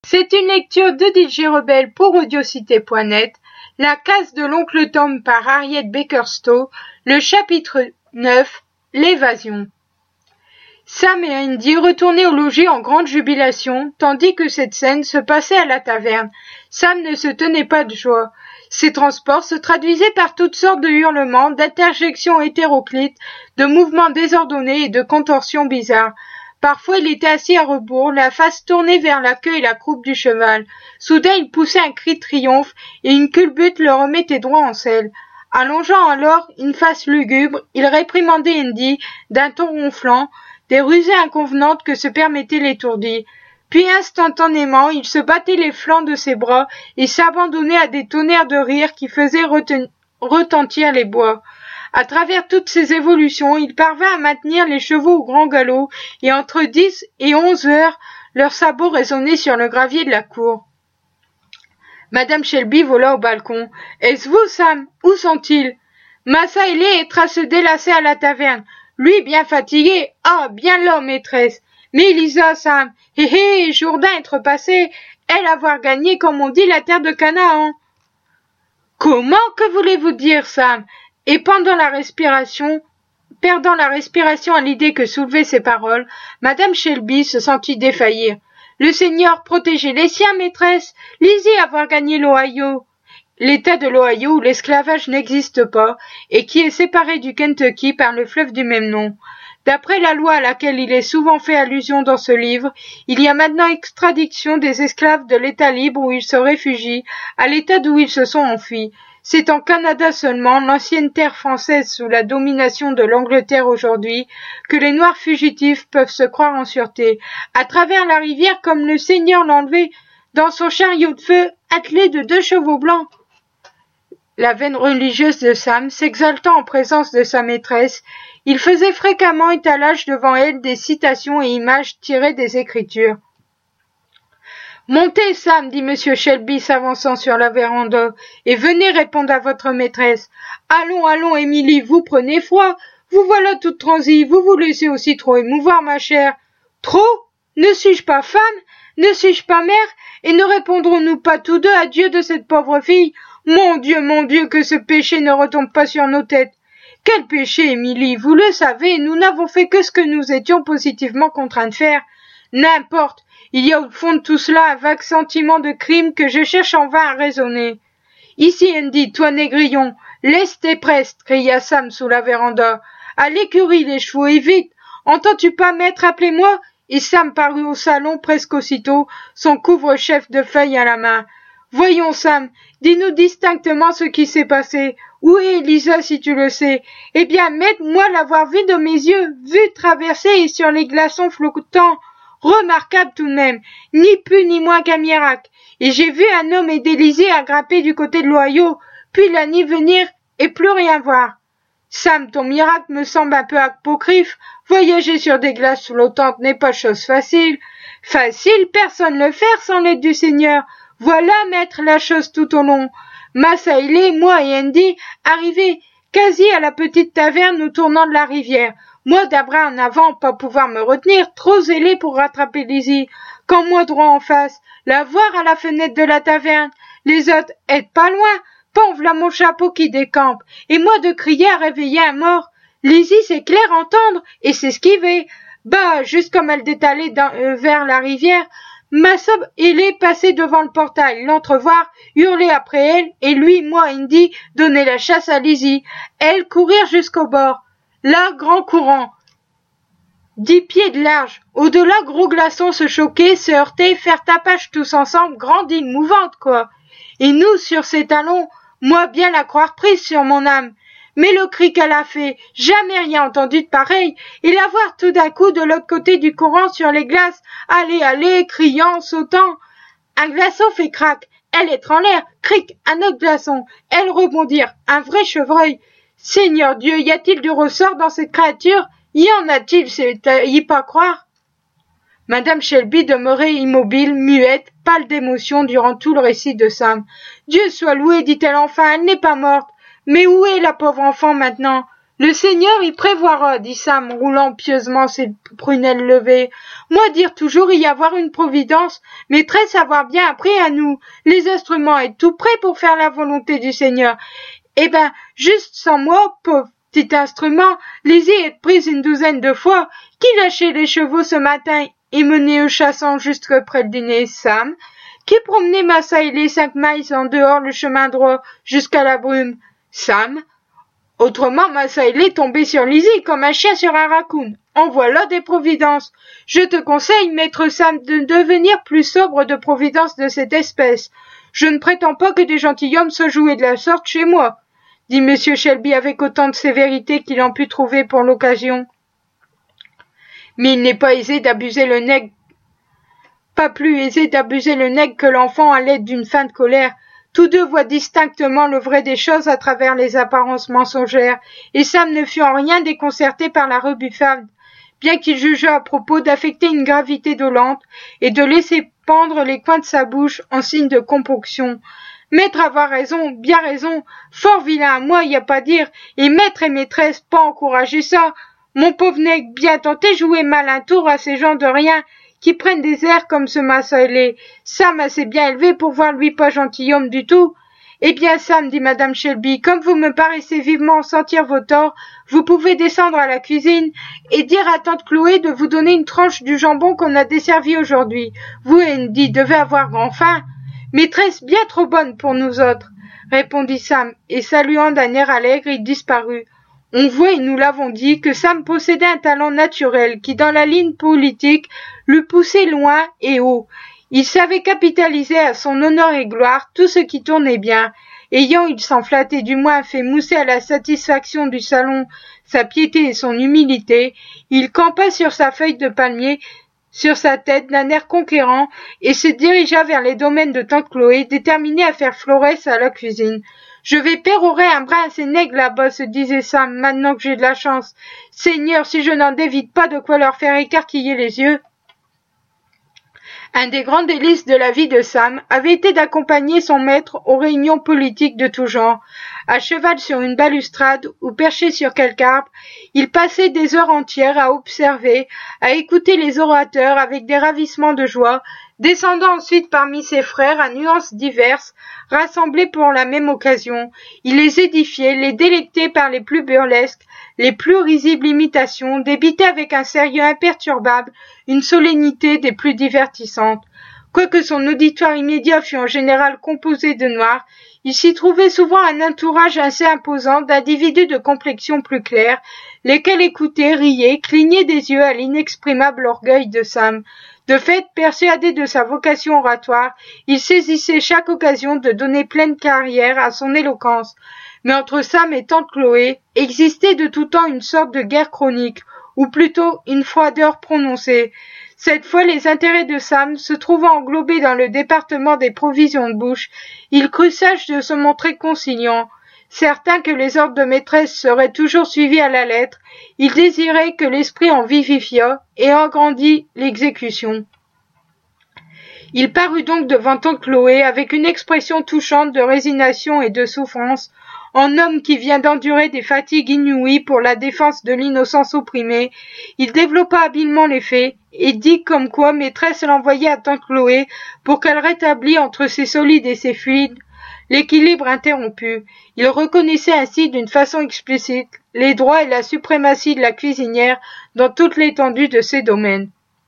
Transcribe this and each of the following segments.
C'est une lecture de DJ Rebelle pour Audiocité.net, La case de l'oncle Tom par Harriet Baker-Stowe, le chapitre 9, L'évasion. Sam et Andy retournaient au logis en grande jubilation, tandis que cette scène se passait à la taverne. Sam ne se tenait pas de joie. Ces transports se traduisaient par toutes sortes de hurlements, d'interjections hétéroclites, de mouvements désordonnés et de contorsions bizarres. Parfois il était assis à rebours, la face tournée vers la queue et la croupe du cheval. Soudain il poussait un cri de triomphe, et une culbute le remettait droit en selle. Allongeant alors une face lugubre, il réprimandait Andy d'un ton ronflant, des rusées inconvenantes que se permettait l'étourdi. Puis instantanément il se battait les flancs de ses bras et s'abandonnait à des tonnerres de rire qui faisaient retentir les bois. À travers toutes ces évolutions, il parvint à maintenir les chevaux au grand galop, et entre 10 et 11 heures, leurs sabots résonnaient sur le gravier de la cour. Madame Shelby vola au balcon. « Est-ce vous, Sam? Où sont-ils » Massa ailé est à se délasser à la taverne. Lui bien fatigué. Ah, bien là, maîtresse. Mais Elisa, Sam. Hé, Jourdain être passé. Elle avoir gagné, comme on dit, la terre de Canaan. Comment que voulez-vous dire, Sam? Et perdant la respiration à l'idée que soulevaient ces paroles, Madame Shelby se sentit défaillir. Le Seigneur protégeait les siens, maîtresse. Lizzie avoir gagné l'Ohio. L'État de l'Ohio où l'esclavage n'existe pas et qui est séparé du Kentucky par le fleuve du même nom. D'après la loi à laquelle il est souvent fait allusion dans ce livre, il y a maintenant extradition des esclaves de l'État libre où ils se réfugient à l'État d'où ils se sont enfuis. C'est en Canada seulement, l'ancienne terre française sous la domination de l'Angleterre aujourd'hui, que les Noirs fugitifs peuvent se croire en sûreté, à travers la rivière comme le Seigneur l'enlevait dans son chariot de feu attelé de 2 chevaux blancs. La veine religieuse de Sam s'exaltant en présence de sa maîtresse, il faisait fréquemment étalage devant elle des citations et images tirées des Écritures. « Montez, Sam, dit Monsieur Shelby s'avançant sur la véranda, et venez répondre à votre maîtresse. Allons, allons, Émilie, vous prenez froid, vous voilà toute transie, vous vous laissez aussi trop émouvoir, ma chère. Trop? Ne suis-je pas femme? Ne suis-je pas mère? Et ne répondrons-nous pas tous deux à Dieu de cette pauvre fille? Mon Dieu, que ce péché ne retombe pas sur nos têtes. Quel péché, Émilie? Vous le savez, nous n'avons fait que ce que nous étions positivement contraints de faire. N'importe. Il y a au fond de tout cela un vague sentiment de crime que je cherche en vain à raisonner. Ici, Andy, toi négrillon, laisse tes prestes, cria Sam sous la véranda. À l'écurie, les chevaux, et vite. Entends-tu pas, maître, appelez-moi? Et Sam parut au salon presque aussitôt, son couvre-chef de feuilles à la main. Voyons, Sam, dis-nous distinctement ce qui s'est passé. Où est Elisa, si tu le sais? Eh bien, maître, moi l'avoir vue de mes yeux, vue traverser et sur les glaçons flottants. Remarquable tout de même, ni plus ni moins qu'un miracle. Et j'ai vu un homme aider Lizzie à grimper du côté de l'Ohio, puis la nuit venir et plus rien voir. Sam, ton miracle me semble un peu apocryphe. Voyager sur des glaces flottantes n'est pas chose facile. Facile, personne ne le fait sans l'aide du Seigneur. Voilà, maître, la chose tout au long. Massa Ailé, moi et Andy, arrivés quasi à la petite taverne au tournant de la rivière. Moi d'un bras en avant, pas pouvoir me retenir, trop zélé pour rattraper Lizzie. Quand moi droit en face, la voir à la fenêtre de la taverne. Les autres, êtes pas loin, pan v'là mon chapeau qui décampe. Et moi de crier à réveiller un mort. Lizzie, c'est clair entendre, et s'esquiver. Bah, juste comme elle détalait vers la rivière, Massa Ailé passait devant le portail, l'entrevoir, hurler après elle, et lui, moi, Andy, donner la chasse à Lizzie. Elle courir jusqu'au bord. Là, grand courant. 10 pieds de large. Au-delà, gros glaçons se choquer, se heurter, faire tapage tous ensemble, grande île mouvante, quoi. Et nous, sur ses talons, moi bien la croire prise sur mon âme. Mais le cri qu'elle a fait, jamais rien entendu de pareil, et la voir tout d'un coup de l'autre côté du courant sur les glaces, aller, criant, sautant. Un glaçon fait crac, elle est en l'air, cric, un autre glaçon, elle rebondir, un vrai chevreuil. Seigneur Dieu, y a-t-il du ressort dans cette créature? Y en a-t-il, c'est à y pas croire? Madame Shelby demeurait immobile, muette, pâle d'émotion durant tout le récit de Sam. Dieu soit loué, dit-elle enfin, elle n'est pas morte. Mais où est la pauvre enfant maintenant? Le Seigneur y prévoira, dit Sam, roulant pieusement ses prunelles levées. Moi dire toujours y avoir une providence, maîtresse avoir bien appris à nous, les instruments être tout prêts pour faire la volonté du Seigneur. Eh ben, juste sans moi, pauvre petit instrument, Lizzie est prise une douzaine de fois. Qui lâchait les chevaux ce matin et menait au chassant jusque près le dîner? Sam. Qui promenait Massa et les 5 miles en dehors le chemin droit jusqu'à la brume? Sam. Autrement, Massa est tombé sur Lizzie comme un chien sur un raccoon. En voilà des providences. Je te conseille, maître Sam, de devenir plus sobre de providences de cette espèce. Je ne prétends pas que des gentilshommes soient joués de la sorte chez moi, dit M. Shelby avec autant de sévérité qu'il en put trouver pour l'occasion. Mais il n'est pas aisé d'abuser le nègre, pas plus aisé d'abuser le nègre que l'enfant à l'aide d'une feinte colère. Tous deux voient distinctement le vrai des choses à travers les apparences mensongères, et Sam ne fut en rien déconcerté par la rebuffade, bien qu'il jugeât à propos d'affecter une gravité dolente et de laisser pendre les coins de sa bouche en signe de componction. Maître avoir raison, bien raison, fort vilain à moi, y a pas dire, et maître et maîtresse, pas encourager ça. Mon pauvre nègre bien tenté jouer mal un tour à ces gens de rien, qui prennent des airs comme ce Massaillet. Sam assez bien élevé pour voir lui pas gentilhomme du tout. Eh bien, Sam, dit Madame Shelby, comme vous me paraissez vivement sentir vos torts, vous pouvez descendre à la cuisine et dire à tante Chloé de vous donner une tranche du jambon qu'on a desservi aujourd'hui. Vous, Andy, devez avoir grand faim. Maîtresse bien trop bonne pour nous autres, répondit Sam, et saluant d'un air allègre, il disparut. On voit, et nous l'avons dit, que Sam possédait un talent naturel qui, dans la ligne politique, l'eût poussé loin et haut. Il savait capitaliser à son honneur et gloire tout ce qui tournait bien. Ayant, il s'en flattait du moins, fait mousser à la satisfaction du salon sa piété et son humilité, il campa sur sa feuille de palmier, sur sa tête, d'un air conquérant, et se dirigea vers les domaines de tante Chloé, déterminé à faire Florès à la cuisine. Je vais pérorer un brin à ces nègres là-bas, se disait Sam, maintenant que j'ai de la chance. Seigneur, si je n'en dévide pas de quoi leur faire écarquiller les yeux. Un des grands délices de la vie de Sam avait été d'accompagner son maître aux réunions politiques de tout genre. À cheval sur une balustrade ou perché sur quelque arbre, il passait des heures entières à observer, à écouter les orateurs avec des ravissements de joie, descendant ensuite parmi ses frères à nuances diverses, rassemblés pour la même occasion. Il les édifiait, les délectait par les plus burlesques, les plus risibles imitations, débitait avec un sérieux imperturbable, une solennité des plus divertissantes. Quoique son auditoire immédiat fût en général composé de noirs, il s'y trouvait souvent un entourage assez imposant d'individus de complexion plus claire, lesquels écoutaient, riaient, clignaient des yeux à l'inexprimable orgueil de Sam. De fait, persuadé de sa vocation oratoire, il saisissait chaque occasion de donner pleine carrière à son éloquence. Mais entre Sam et tante Chloé existait de tout temps une sorte de guerre chronique, ou plutôt une froideur prononcée. Cette fois, les intérêts de Sam, se trouvant englobés dans le département des provisions de bouche, il crut sage de se montrer conciliant. Certain que les ordres de maîtresse seraient toujours suivis à la lettre, il désirait que l'esprit en vivifiât et agrandît l'exécution. Il parut donc devant tante Chloé avec une expression touchante de résignation et de souffrance, en homme qui vient d'endurer des fatigues inouïes pour la défense de l'innocence opprimée. Il développa habilement les faits et dit comme quoi maîtresse l'envoyait à tante Chloé pour qu'elle rétablît entre ses solides et ses fluides l'équilibre interrompu. Il reconnaissait ainsi d'une façon explicite les droits et la suprématie de la cuisinière dans toute l'étendue de ses domaines.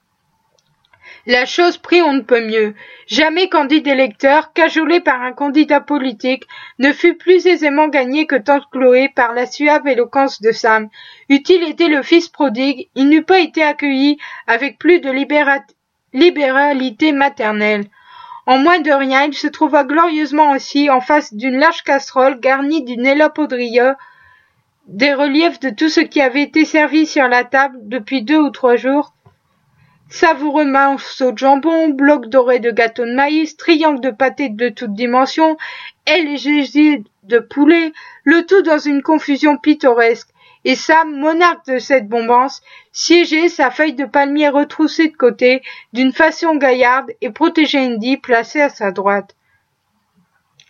La chose prit on ne peut mieux. Jamais candide électeur, cajolé par un candidat politique, ne fut plus aisément gagné que tante Chloé par la suave éloquence de Sam. Eût-il été le fils prodigue, il n'eût pas été accueilli avec plus de libéralité maternelle. En moins de rien, il se trouva glorieusement assis en face d'une large casserole garnie d'une élapoudria, des reliefs de tout ce qui avait été servi sur la table depuis 2 ou 3 jours, savoureux morceaux de jambon, blocs dorés de gâteau de maïs, triangles de pâté de toutes dimensions, ailes et gésiers de poulet, le tout dans une confusion pittoresque. Et Sam, monarque de cette bombance, siégeait, sa feuille de palmier retroussée de côté, d'une façon gaillarde, et protégeait Andy, placé à sa droite.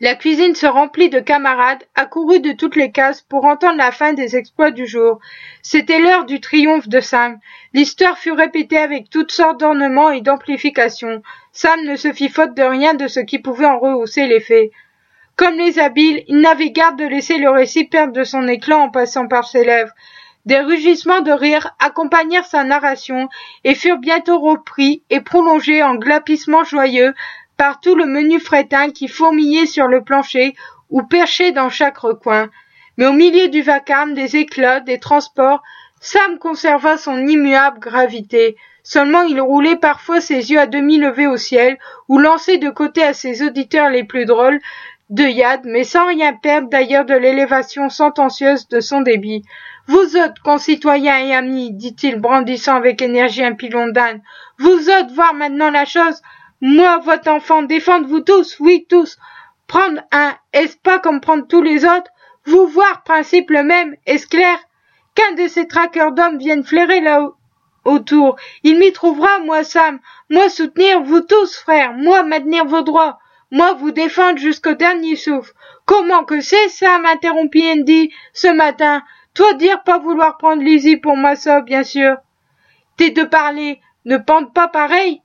La cuisine se remplit de camarades, accourus de toutes les cases pour entendre la fin des exploits du jour. C'était l'heure du triomphe de Sam. L'histoire fut répétée avec toutes sortes d'ornements et d'amplifications. Sam ne se fit faute de rien de ce qui pouvait en rehausser l'effet. Comme les habiles, il n'avait garde de laisser le récit perdre de son éclat en passant par ses lèvres. Des rugissements de rire accompagnèrent sa narration et furent bientôt repris et prolongés en glapissements joyeux par tout le menu fretin qui fourmillait sur le plancher ou perchait dans chaque recoin. Mais au milieu du vacarme, des éclats, des transports, Sam conserva son immuable gravité. Seulement il roulait parfois ses yeux à demi levés au ciel ou lançait de côté à ses auditeurs les plus drôles de yad, mais sans rien perdre d'ailleurs de l'élévation sentencieuse de son débit. « Vous autres, concitoyens et amis, dit-il brandissant avec énergie un pilon d'âne, vous autres voir maintenant la chose. Moi, votre enfant, défendre-vous tous, oui, tous. Prendre un, est-ce pas comme prendre tous les autres? Vous voir, principe le même, est-ce clair? Qu'un de ces traqueurs d'hommes vienne flairer là autour. Il m'y trouvera, moi, Sam. Moi, soutenir vous tous, frères. Moi, maintenir vos droits. Moi, vous défendre jusqu'au dernier souffle. Comment que c'est, Sam, interrompit Andy, ce matin. Toi dire pas vouloir prendre Lizzie pour moi ça, bien sûr. T'es de parler, ne pente pas pareil.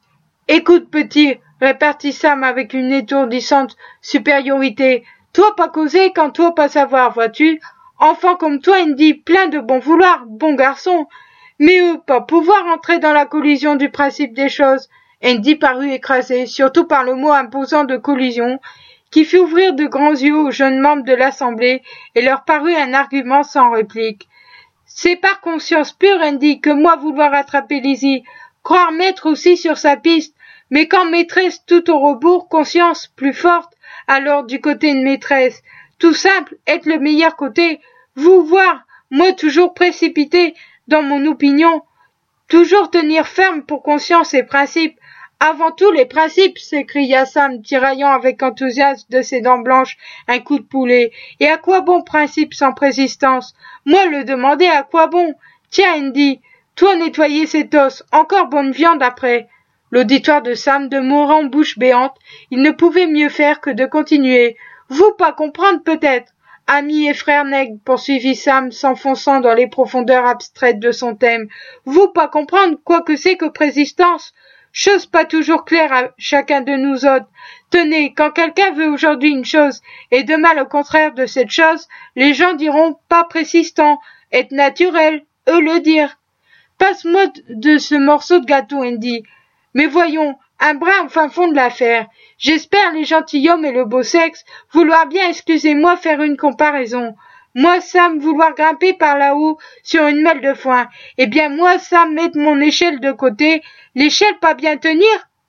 Écoute, petit, répartit Sam avec une étourdissante supériorité. Toi pas causer quand toi pas savoir, vois-tu? Enfant comme toi, Andy, plein de bon vouloir, bon garçon. Mais eux, pas pouvoir entrer dans la collision du principe des choses. Andy parut écrasé, surtout par le mot imposant de collision, qui fit ouvrir de grands yeux aux jeunes membres de l'Assemblée et leur parut un argument sans réplique. C'est par conscience pure, Andy, que moi vouloir attraper Lizzie, croire mettre aussi sur sa piste, mais quand maîtresse tout au rebours, conscience plus forte, alors du côté de maîtresse, tout simple, être le meilleur côté, vous voir, moi toujours précipité dans mon opinion, toujours tenir ferme pour conscience et principe. Avant tout les principes, s'écria Sam, tiraillant avec enthousiasme de ses dents blanches un coup de poulet. Et à quoi bon principe sans présistance? Moi le demander à quoi bon? Tiens, Andy, toi nettoyer cet os, encore bonne viande après. L'auditoire de Sam demeurait en bouche béante, il ne pouvait mieux faire que de continuer. Vous pas comprendre peut-être? Amis et frères nègres, poursuivit Sam, s'enfonçant dans les profondeurs abstraites de son thème. Vous pas comprendre quoi que c'est que présistance? Chose pas toujours claire à chacun de nous autres. Tenez, quand quelqu'un veut aujourd'hui une chose et demain le contraire de cette chose, les gens diront pas présistant, être naturel, eux le dire. Passe-moi de ce morceau de gâteau, Andy. Mais voyons, un brin au fin fond de l'affaire. J'espère les gentilshommes et le beau sexe vouloir bien, excusez-moi, faire une comparaison. Moi, Sam, vouloir grimper par là-haut sur une mêle de foin. Eh bien, moi, Sam, mettre mon échelle de côté. L'échelle pas bien tenir?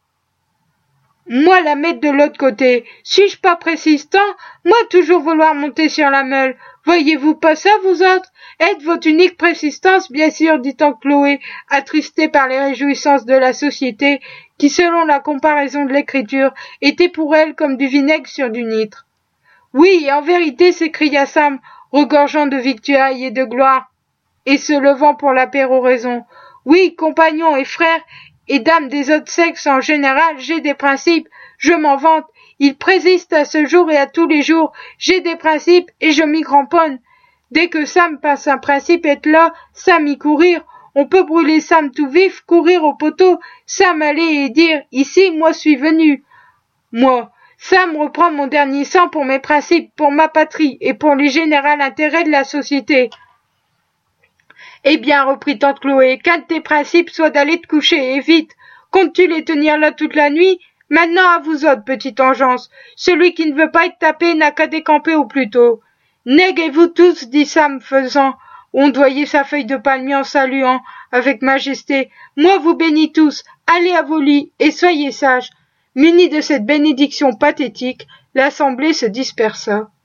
Moi, la mettre de l'autre côté. Suis-je pas persistant? Moi, toujours vouloir monter sur la meule. Voyez-vous pas ça, vous autres? Être votre unique persistance, bien sûr, dit en Chloé, attristée par les réjouissances de la société, qui, selon la comparaison de l'écriture, était pour elle comme du vinaigre sur du nitre. Oui, en vérité, s'écria Sam, regorgeant de victuailles et de gloire, et se levant pour la péroraison. Oui, compagnons et frères, et dames des autres sexes en général, j'ai des principes, je m'en vante, ils présistent à ce jour et à tous les jours, j'ai des principes et je m'y cramponne. Dès que Sam passe un principe être là, Sam y courir, on peut brûler Sam tout vif, courir au poteau, Sam aller et dire, ici, moi suis venu. Moi, Sam reprend mon dernier sang pour mes principes, pour ma patrie et pour les généraux intérêts de la société. Eh bien, reprit tante Chloé, qu'un de tes principes soit d'aller te coucher, et vite. Comptes-tu les tenir là toute la nuit? Maintenant à vous autres, petite engeance. Celui qui ne veut pas être tapé n'a qu'à décamper au plus tôt. Néguez-vous tous, dit Sam, faisant ondoyer sa feuille de palmier en saluant avec majesté. Moi vous bénis tous, allez à vos lits et soyez sages. Munis de cette bénédiction pathétique, l'assemblée se dispersa.